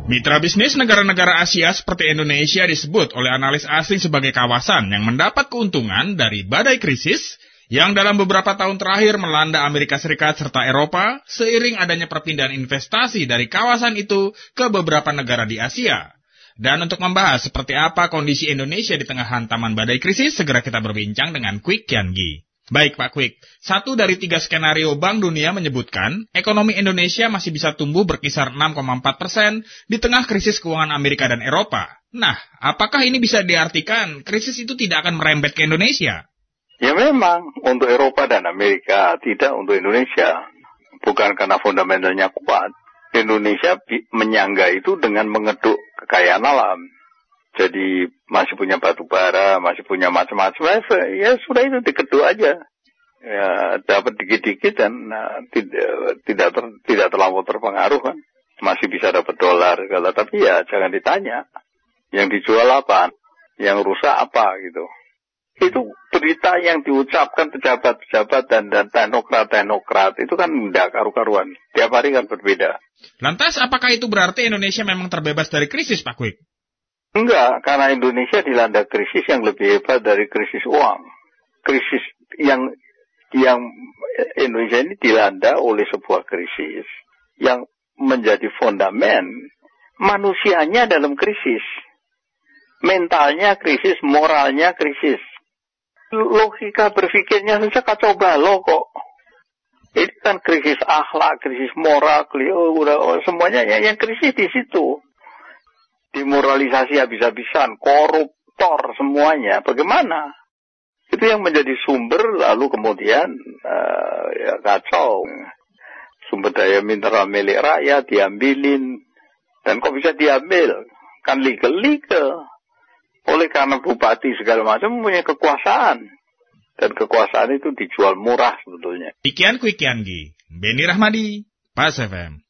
Mitra bisnis negara-negara Asia seperti Indonesia disebut oleh analis asing sebagai kawasan yang mendapat keuntungan dari badai krisis yang dalam beberapa tahun terakhir melanda Amerika Serikat serta Eropa seiring adanya perpindahan investasi dari kawasan itu ke beberapa negara di Asia. Dan untuk membahas seperti apa kondisi Indonesia di tengah hantaman badai krisis, segera kita berbincang dengan Kwik Kiangi. Baik Pak Kwik, 1 dari 3 skenario Bank Dunia menyebutkan ekonomi Indonesia masih bisa tumbuh berkisar 6,4% di tengah krisis keuangan Amerika dan Eropa. Nah, apakah ini bisa diartikan krisis itu tidak akan merembet ke Indonesia? Ya memang, untuk Eropa dan Amerika, tidak untuk Indonesia. Bukan karena fundamentalnya kuat. Indonesia menyangga itu dengan mengeduk kekayaan alam. Jadi masih punya batu bara, masih punya macam-macam, ya sudah itu dikeduk aja. Ya dapat dikit-dikit dan tidak terlalu terpengaruh kan. Masih bisa dapat dolar, tapi ya jangan ditanya. Yang dijual apa, yang rusak apa gitu. Itu berita yang diucapkan pejabat-pejabat dan teknokrat itu kan tidak karu-karuan. Tiap hari kan berbeda. Lantas apakah itu berarti Indonesia memang terbebas dari krisis, Pak Kwik? Enggak, karena Indonesia dilanda krisis yang lebih hebat dari krisis uang. Krisis yang Indonesia ini dilanda oleh sebuah krisis yang menjadi fondamen manusianya dalam krisis. Mentalnya krisis, moralnya krisis. Logika berpikirnya saja kacau balau kok. Ini kan krisis akhlak, krisis moral, semuanya yang krisis di situ. Demoralisasi habis-habisan, koruptor semuanya. Bagaimana? Itu yang menjadi sumber, lalu kemudian ya kacau. Sumber daya mineral milik rakyat diambilin. Dan kok bisa diambil? Kan legal. Oleh karena bupati segala macam mempunyai kekuasaan. Dan kekuasaan itu dijual murah sebetulnya. Demikian Kwik Kiangi, Beni Rahmadi, Pas FM.